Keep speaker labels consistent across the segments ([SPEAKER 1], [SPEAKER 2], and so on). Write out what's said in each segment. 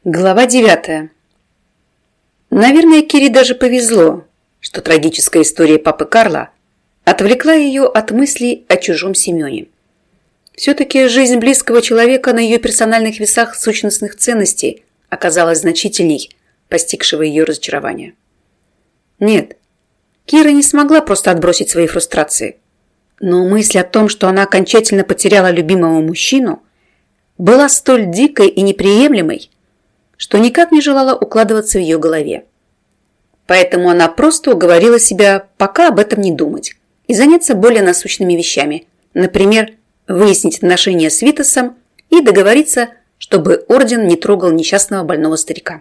[SPEAKER 1] Глава 9. Наверное, Кире даже повезло, что трагическая история папы Карла отвлекла ее от мыслей о чужом Семене. Все-таки жизнь близкого человека на ее персональных весах сущностных ценностей оказалась значительней постигшего ее разочарования. Нет, Кира не смогла просто отбросить свои фрустрации, но мысль о том, что она окончательно потеряла любимого мужчину, была столь дикой и неприемлемой, что никак не желала укладываться в ее голове. Поэтому она просто уговорила себя пока об этом не думать и заняться более насущными вещами, например, выяснить отношения с Витасом и договориться, чтобы орден не трогал несчастного больного старика.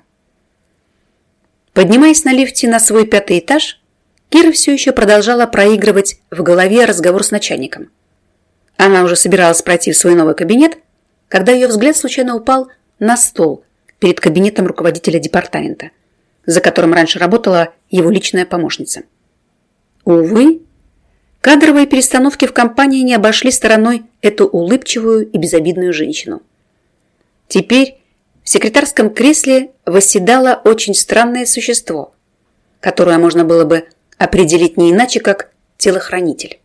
[SPEAKER 1] Поднимаясь на лифте на свой 5-й этаж, Кира все еще продолжала проигрывать в голове разговор с начальником. Она уже собиралась пройти в свой новый кабинет, когда ее взгляд случайно упал на стол перед кабинетом руководителя департамента, за которым раньше работала его личная помощница. Увы, кадровые перестановки в компании не обошли стороной эту улыбчивую и безобидную женщину. Теперь в секретарском кресле восседало очень странное существо, которое можно было бы определить не иначе, как телохранитель.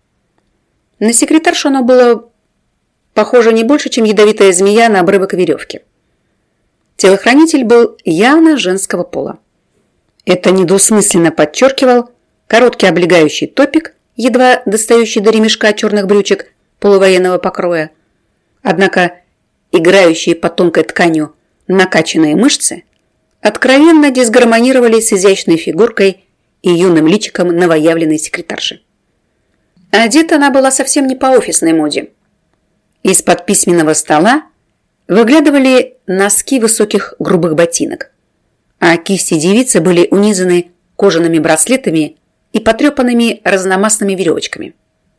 [SPEAKER 1] На секретаршу оно было похоже не больше, чем ядовитая змея на обрывок веревки. Телохранитель был явно женского пола. Это недвусмысленно подчеркивал короткий облегающий топик, едва достающий до ремешка черных брючек полувоенного покроя. Однако играющие по тонкой тканью накачанные мышцы откровенно дисгармонировали с изящной фигуркой и юным личиком новоявленной секретарши. Одета она была совсем не по офисной моде. Из-под письменного стола выглядывали носки высоких грубых ботинок, а кисти девицы были унизаны кожаными браслетами и потрепанными разномастными веревочками.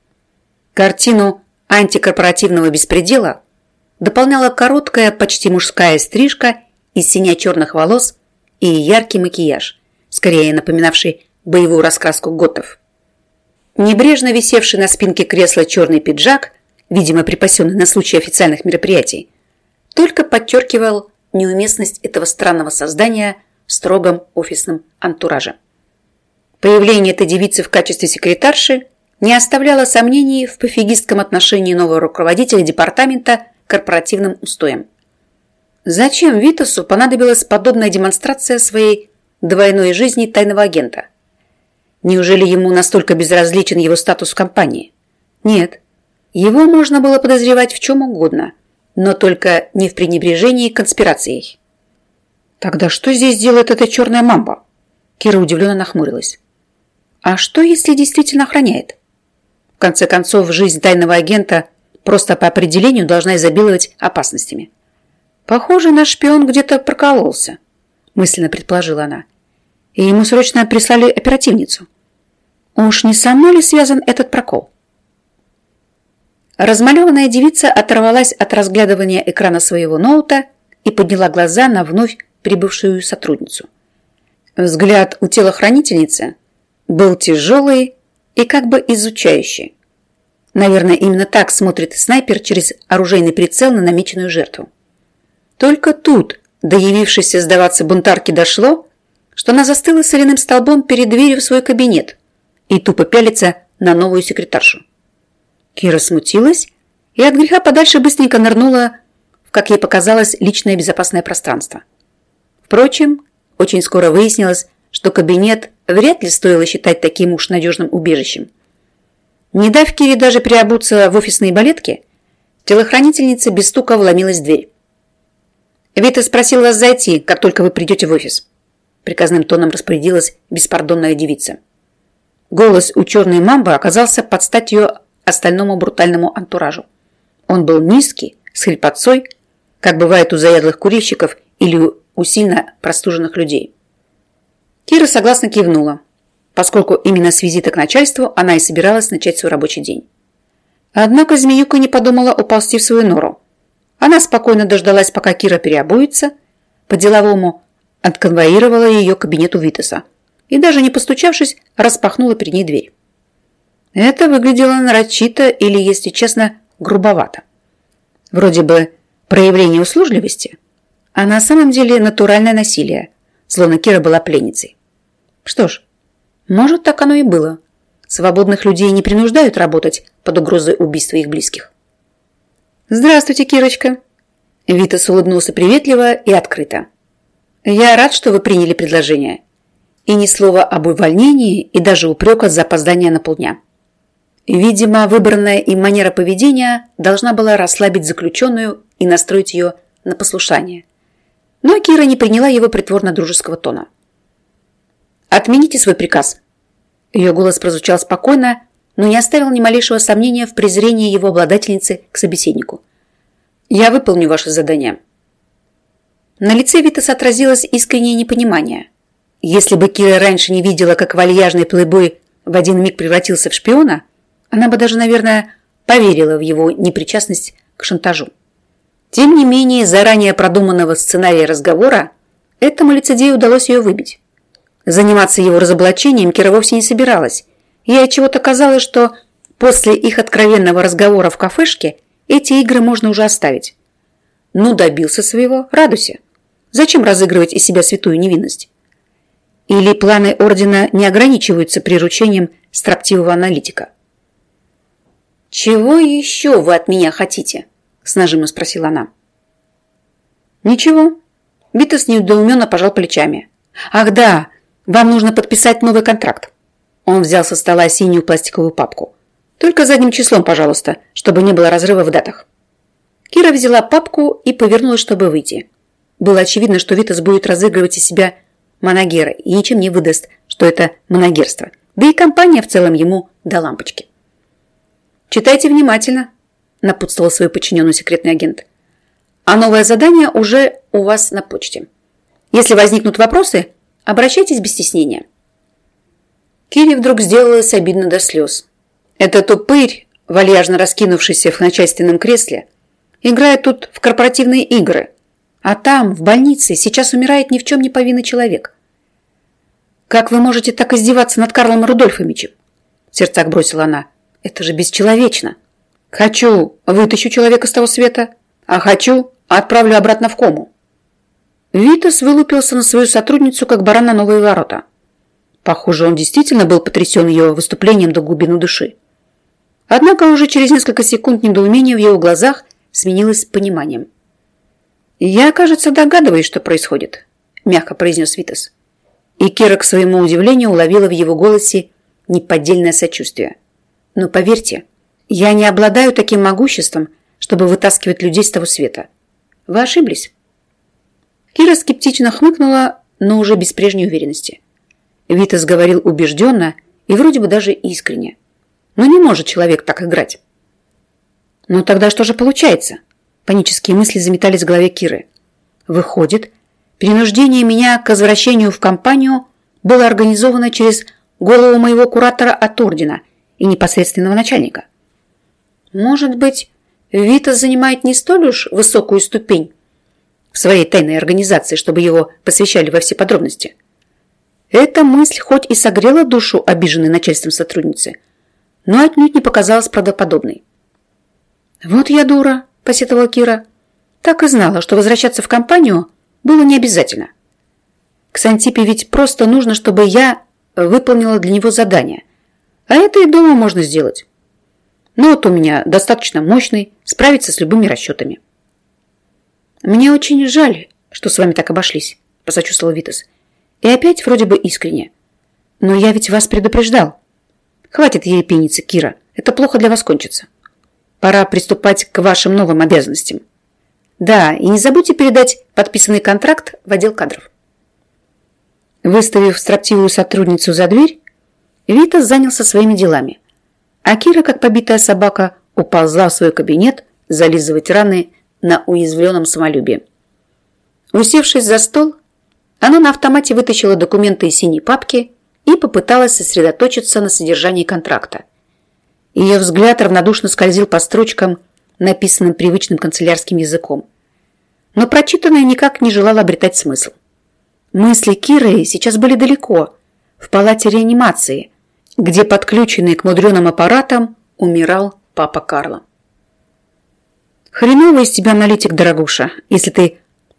[SPEAKER 1] Картину антикорпоративного беспредела дополняла короткая, почти мужская стрижка из сине-черных волос и яркий макияж, скорее напоминавший боевую раскраску готов. Небрежно висевший на спинке кресла черный пиджак, видимо, припасенный на случай официальных мероприятий, только подчеркивал неуместность этого странного создания в строгом офисном антураже. Появление этой девицы в качестве секретарши не оставляло сомнений в пофигистском отношении нового руководителя департамента к корпоративным устоям. Зачем Витасу понадобилась подобная демонстрация своей двойной жизни тайного агента? Неужели ему настолько безразличен его статус в компании? Нет, его можно было подозревать в чем угодно, но только не в пренебрежении конспирацией. Тогда что здесь делает эта черная мамба? Кира удивленно нахмурилась. А что, если действительно охраняет? В конце концов, жизнь тайного агента просто по определению должна изобиловать опасностями. Похоже, наш шпион где-то прокололся, мысленно предположила она. И ему срочно прислали оперативницу. Уж не со мной ли связан этот прокол? Размалеванная девица оторвалась от разглядывания экрана своего ноута и подняла глаза на вновь прибывшую сотрудницу. Взгляд у телохранительницы был тяжелый и как бы изучающий. Наверное, именно так смотрит снайпер через оружейный прицел на намеченную жертву. Только тут до явившейся сдаваться бунтарки дошло, что она застыла соляным столбом перед дверью в свой кабинет и тупо пялится на новую секретаршу. Кира смутилась и от греха подальше быстренько нырнула в, как ей показалось, личное безопасное пространство. Впрочем, очень скоро выяснилось, что кабинет вряд ли стоило считать таким уж надежным убежищем. Не дав Кире даже переобуться в офисные балетки, телохранительница без стука вломилась в дверь. «Вита спросил вас зайти, как только вы придете в офис», приказным тоном распорядилась беспардонная девица. Голос у черной мамбы оказался под стать ее остальному брутальному антуражу. Он был низкий, с хрипотцой, как бывает у заядлых курильщиков или у сильно простуженных людей. Кира согласно кивнула, поскольку именно с визита к начальству она и собиралась начать свой рабочий день. Однако змеюка не подумала уползти в свою нору. Она спокойно дождалась, пока Кира переобуется, по-деловому отконвоировала ее к кабинету Витаса и, даже не постучавшись, распахнула перед ней дверь. Это выглядело нарочито или, если честно, грубовато. Вроде бы проявление услужливости, а на самом деле натуральное насилие, словно Кира была пленницей. Что ж, может, так оно и было. Свободных людей не принуждают работать под угрозой убийства их близких. «Здравствуйте, Кирочка!» Витас улыбнулся приветливо и открыто. «Я рад, что вы приняли предложение. И ни слова об увольнении и даже упрека за опоздание на полдня». Видимо, выбранная им манера поведения должна была расслабить заключенную и настроить ее на послушание. Но Кира не приняла его притворно-дружеского тона. «Отмените свой приказ». Ее голос прозвучал спокойно, но не оставил ни малейшего сомнения в презрении его обладательницы к собеседнику. «Я выполню ваше задание». На лице Витаса отразилось искреннее непонимание. Если бы Кира раньше не видела, как вальяжный плейбой в один миг превратился в шпиона, она бы даже, наверное, поверила в его непричастность к шантажу. Тем не менее, из заранее продуманного сценария разговора этому лицедею удалось ее выбить. Заниматься его разоблачением Кира вовсе не собиралась. Ей отчего-то казалось, что после их откровенного разговора в кафешке эти игры можно уже оставить. Ну, добился своего, радуйся. Зачем разыгрывать из себя святую невинность? Или планы ордена не ограничиваются приручением строптивого аналитика? «Чего еще вы от меня хотите?» – с нажимом спросила она. «Ничего». Витас недоуменно пожал плечами. «Ах да, вам нужно подписать новый контракт». Он взял со стола синюю пластиковую папку. «Только задним числом, пожалуйста, чтобы не было разрыва в датах». Кира взяла папку и повернулась, чтобы выйти. Было очевидно, что Витас будет разыгрывать из себя манагера и ничем не выдаст, что это манагерство. Да и компания в целом ему до лампочки. «Читайте внимательно», – напутствовал свою подчиненную секретный агент. «А новое задание уже у вас на почте. Если возникнут вопросы, обращайтесь без стеснения». Кире вдруг сделалось обидно до слез. Этот упырь, вальяжно раскинувшийся в начальственном кресле, играет тут в корпоративные игры, а там, в больнице, сейчас умирает ни в чем не повинный человек. «Как вы можете так издеваться над Карлом Рудольфовичем?» – в сердцах бросила она. «Это же бесчеловечно. Хочу – вытащу человека с того света, а хочу – отправлю обратно в кому». Витас вылупился на свою сотрудницу, как баран на новые ворота. Похоже, он действительно был потрясен ее выступлением до глубины души. Однако уже через несколько секунд недоумение в его глазах сменилось пониманием. «Я, кажется, догадываюсь, что происходит», – мягко произнес Витас. И Кира, к своему удивлению, уловила в его голосе неподдельное сочувствие. «Но поверьте, я не обладаю таким могуществом, чтобы вытаскивать людей с того света. Вы ошиблись». Кира скептично хмыкнула, но уже без прежней уверенности. Витас говорил убежденно и вроде бы даже искренне. Но не может человек так играть. «Но тогда что же получается?» Панические мысли заметались в голове Киры. «Выходит, принуждение меня к возвращению в компанию было организовано через голову моего куратора от ордена и непосредственного начальника. Может быть, Витас занимает не столь уж высокую ступень в своей тайной организации, чтобы его посвящали во все подробности?» Эта мысль хоть и согрела душу обиженной начальством сотрудницы, но отнюдь не показалась правдоподобной. «Вот я дура», – посетовала Кира. «Так и знала, что возвращаться в компанию было не обязательно. Ксантипе ведь просто нужно, чтобы я выполнила для него задание, а это и дома можно сделать. Но вот у меня достаточно мощный, справиться с любыми расчетами». «Мне очень жаль, что с вами так обошлись», – посочувствовал Витас. И опять вроде бы искренне. «Но я ведь вас предупреждал. Хватит ерепениться, Кира. Это плохо для вас кончится. Пора приступать к вашим новым обязанностям. Да, и не забудьте передать подписанный контракт в отдел кадров». Выставив строптивую сотрудницу за дверь, Витас занялся своими делами. А Кира, как побитая собака, уползла в свой кабинет зализывать раны на уязвленном самолюбии. Усевшись за стол, она на автомате вытащила документы из синей папки и попыталась сосредоточиться на содержании контракта. Ее взгляд равнодушно скользил по строчкам, написанным привычным канцелярским языком. Но прочитанное никак не желало обретать смысл. Мысли Киры сейчас были далеко, в палате реанимации, где, подключенный к мудреным аппаратам, умирал папа Карла. «Хреновый из тебя аналитик, дорогуша, если ты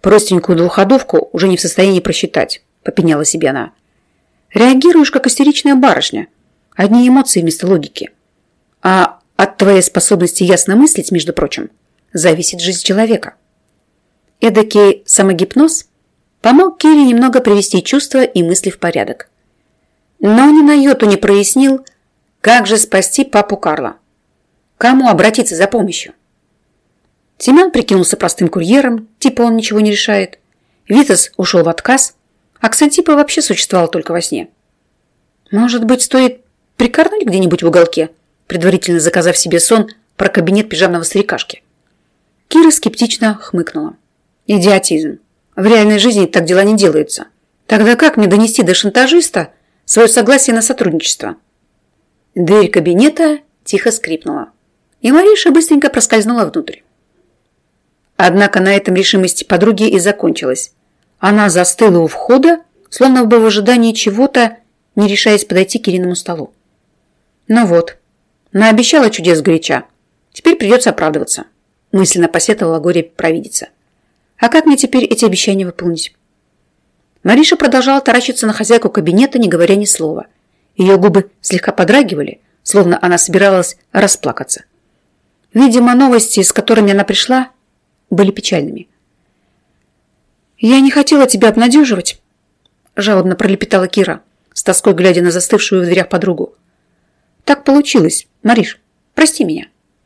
[SPEAKER 1] Простенькую двухходовку уже не в состоянии просчитать, попеняла себе она. Реагируешь, как истеричная барышня. Одни эмоции вместо логики. А от твоей способности ясно мыслить, между прочим, зависит жизнь человека. Эдакий самогипноз помог Кире немного привести чувства и мысли в порядок. Но ни на йоту не прояснил, как же спасти папу Карла. Кому обратиться за помощью? Семен прикинулся простым курьером, типа он ничего не решает. Витас ушел в отказ, а Ксантипа вообще существовал только во сне. Может быть, стоит прикорнуть где-нибудь в уголке, предварительно заказав себе сон про кабинет пижамного старикашки? Кира скептично хмыкнула. Идиотизм. В реальной жизни так дела не делаются. Тогда как мне донести до шантажиста свое согласие на сотрудничество? Дверь кабинета тихо скрипнула, и Мариша быстренько проскользнула внутрь. Однако на этом решимость подруги и закончилась. Она застыла у входа, словно бы в ожидании чего-то, не решаясь подойти к Кириному столу. Ну вот, наобещала чудес сгоряча. Теперь придется оправдываться, мысленно посетовала горе-провидица. А как мне теперь эти обещания выполнить? Мариша продолжала таращиться на хозяйку кабинета, не говоря ни слова. Ее губы слегка подрагивали, словно она собиралась расплакаться. Видимо, новости, с которыми она пришла, были печальными. «Я не хотела тебя обнадеживать», – жалобно пролепетала Кира, с тоской глядя на застывшую в дверях подругу. «Так получилось, Мариш, прости меня».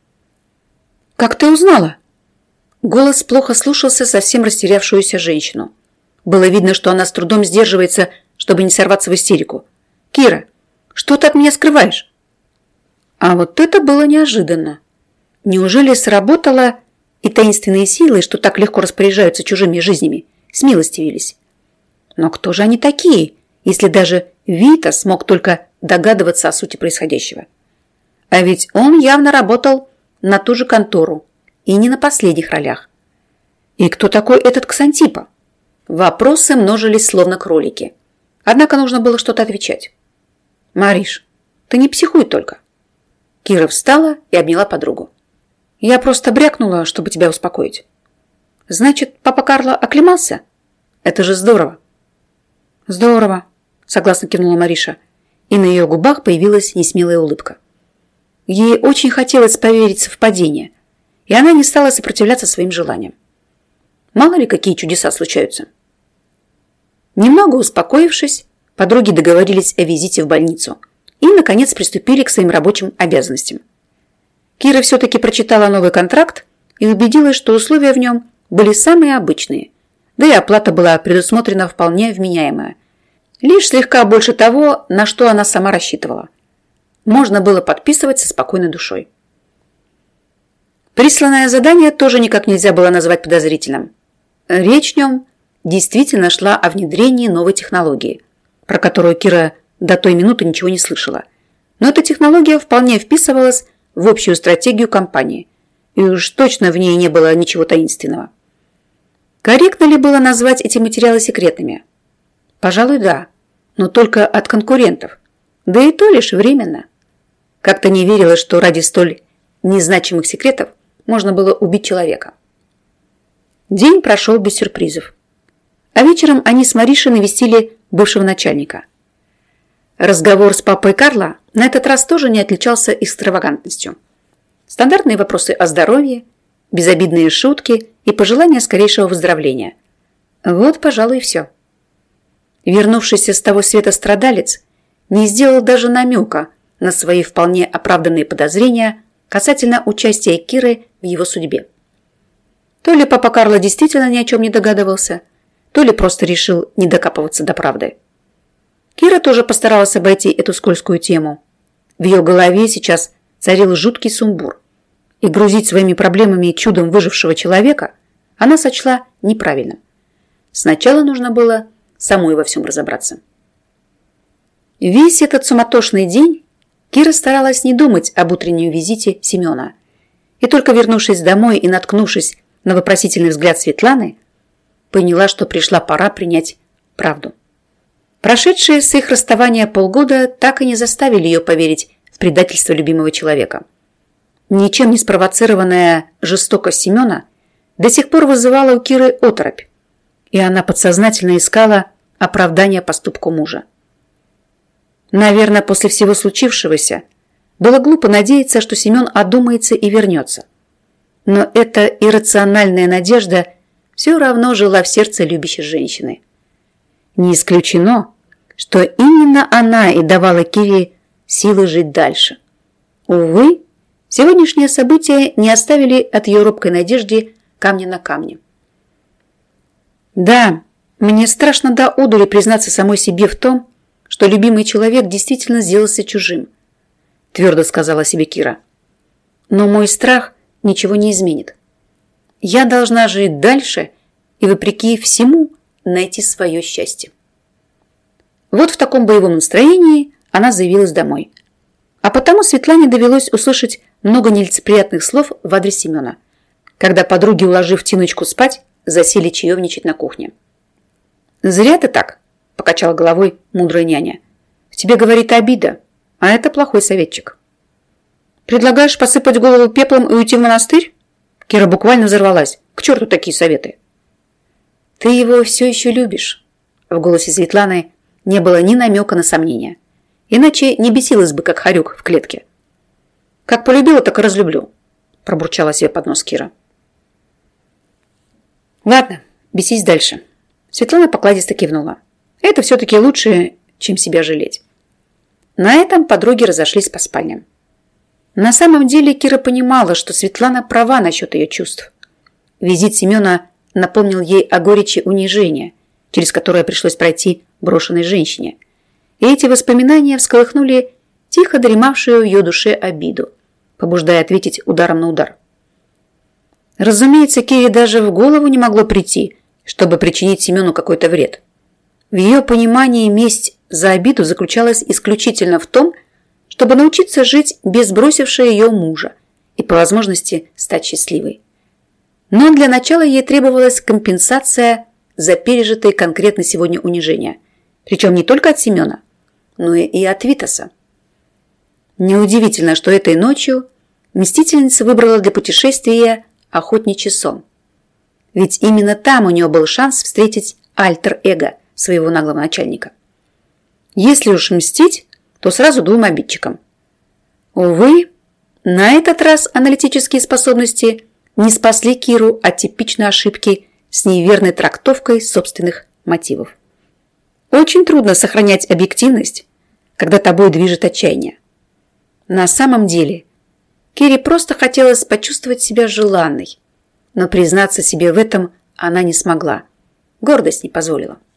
[SPEAKER 1] «Как ты узнала?» Голос плохо слушался совсем растерявшуюся женщину. Было видно, что она с трудом сдерживается, чтобы не сорваться в истерику. «Кира, что ты от меня скрываешь?» А вот это было неожиданно. Неужели сработало, и таинственные силы, что так легко распоряжаются чужими жизнями, смилостивились? Но кто же они такие, если даже Вита смог только догадываться о сути происходящего? А ведь он явно работал на ту же контору и не на последних ролях. И кто такой этот Ксантипа? Вопросы множились словно кролики. Однако нужно было что-то отвечать. «Мариш, ты не психуй только». Кира встала и обняла подругу. «Я просто брякнула, чтобы тебя успокоить». «Значит, папа Карло оклемался? Это же здорово». «Здорово», – согласно кивнула Мариша, и на ее губах появилась несмелая улыбка. Ей очень хотелось поверить в совпадение, и она не стала сопротивляться своим желаниям. Мало ли, какие чудеса случаются. Немного успокоившись, подруги договорились о визите в больницу и, наконец, приступили к своим рабочим обязанностям. Кира все-таки прочитала новый контракт и убедилась, что условия в нем были самые обычные, да и оплата была предусмотрена вполне вменяемая. Лишь слегка больше того, на что она сама рассчитывала. Можно было подписывать со спокойной душой. Присланное задание тоже никак нельзя было назвать подозрительным. Речь в нем действительно шла о внедрении новой технологии, про которую Кира до той минуты ничего не слышала. Но эта технология вполне вписывалась в общую стратегию компании, и уж точно в ней не было ничего таинственного. Корректно ли было назвать эти материалы секретными? Пожалуй, да, но только от конкурентов, да и то лишь временно. Как-то не верилось, что ради столь незначимых секретов можно было убить человека. День прошел без сюрпризов. А вечером они с Маришей навестили бывшего начальника. Разговор с папой Карла на этот раз тоже не отличался экстравагантностью. Стандартные вопросы о здоровье, безобидные шутки и пожелания скорейшего выздоровления. Вот, пожалуй, и все. Вернувшийся с того света страдалец не сделал даже намека на свои вполне оправданные подозрения касательно участия Киры в его судьбе. То ли папа Карло действительно ни о чем не догадывался, то ли просто решил не докапываться до правды. Кира тоже постаралась обойти эту скользкую тему. В ее голове сейчас царил жуткий сумбур, и грузить своими проблемами чудом выжившего человека она сочла неправильным. Сначала нужно было самой во всем разобраться. Весь этот суматошный день Кира старалась не думать об утреннем визите Семена, и только вернувшись домой и наткнувшись на вопросительный взгляд Светланы, поняла, что пришла пора принять правду. Прошедшие с их расставания полгода так и не заставили ее поверить в предательство любимого человека. Ничем не спровоцированная жестокость Семена до сих пор вызывала у Киры оторопь, и она подсознательно искала оправдания поступку мужа. Наверное, после всего случившегося было глупо надеяться, что Семен одумается и вернется. Но эта иррациональная надежда все равно жила в сердце любящей женщины. Не исключено, что именно она и давала Кире силы жить дальше. Увы, сегодняшние события не оставили от ее робкой надежды камня на камне. Да, мне страшно до одури признаться самой себе в том, что любимый человек действительно сделался чужим, твердо сказала себе Кира. Но мой страх ничего не изменит. Я должна жить дальше и, вопреки всему, найти свое счастье. Вот в таком боевом настроении она заявилась домой. А потому Светлане довелось услышать много нелицеприятных слов в адрес Семена, когда подруги, уложив Тиночку спать, засели чаевничать на кухне. «Зря ты так», – покачала головой мудрая няня. «В тебе, говорит, обида, а это плохой советчик». «Предлагаешь посыпать голову пеплом и уйти в монастырь?» Кира буквально взорвалась. «К черту такие советы!» «Ты его все еще любишь». В голосе Светланы не было ни намека на сомнение. Иначе не бесилась бы, как хорек в клетке. «Как полюбила, так и разлюблю», – пробурчала себе под нос Кира. «Ладно, бесись дальше». Светлана покладисто кивнула. «Это все-таки лучше, чем себя жалеть». На этом подруги разошлись по спальням. На самом деле Кира понимала, что Светлана права насчет ее чувств. Визит Семена напомнил ей о горечи унижения, через которое пришлось пройти брошенной женщине. И эти воспоминания всколыхнули тихо дремавшую в ее душе обиду, побуждая ответить ударом на удар. Разумеется, Кире даже в голову не могло прийти, чтобы причинить Семену какой-то вред. В ее понимании месть за обиду заключалась исключительно в том, чтобы научиться жить без бросившего ее мужа и по возможности стать счастливой. Но для начала ей требовалась компенсация за пережитые конкретно сегодня унижения, причем не только от Семена, но и от Витаса. Неудивительно, что этой ночью мстительница выбрала для путешествия охотничий сон. Ведь именно там у нее был шанс встретить альтер-эго своего наглого начальника. Если уж мстить, то сразу двум обидчикам. Увы, на этот раз аналитические способности не спасли Киру от типичной ошибки с неверной трактовкой собственных мотивов. Очень трудно сохранять объективность, когда тобой движет отчаяние. На самом деле, Кире просто хотелось почувствовать себя желанной, но признаться себе в этом она не смогла. Гордость не позволила.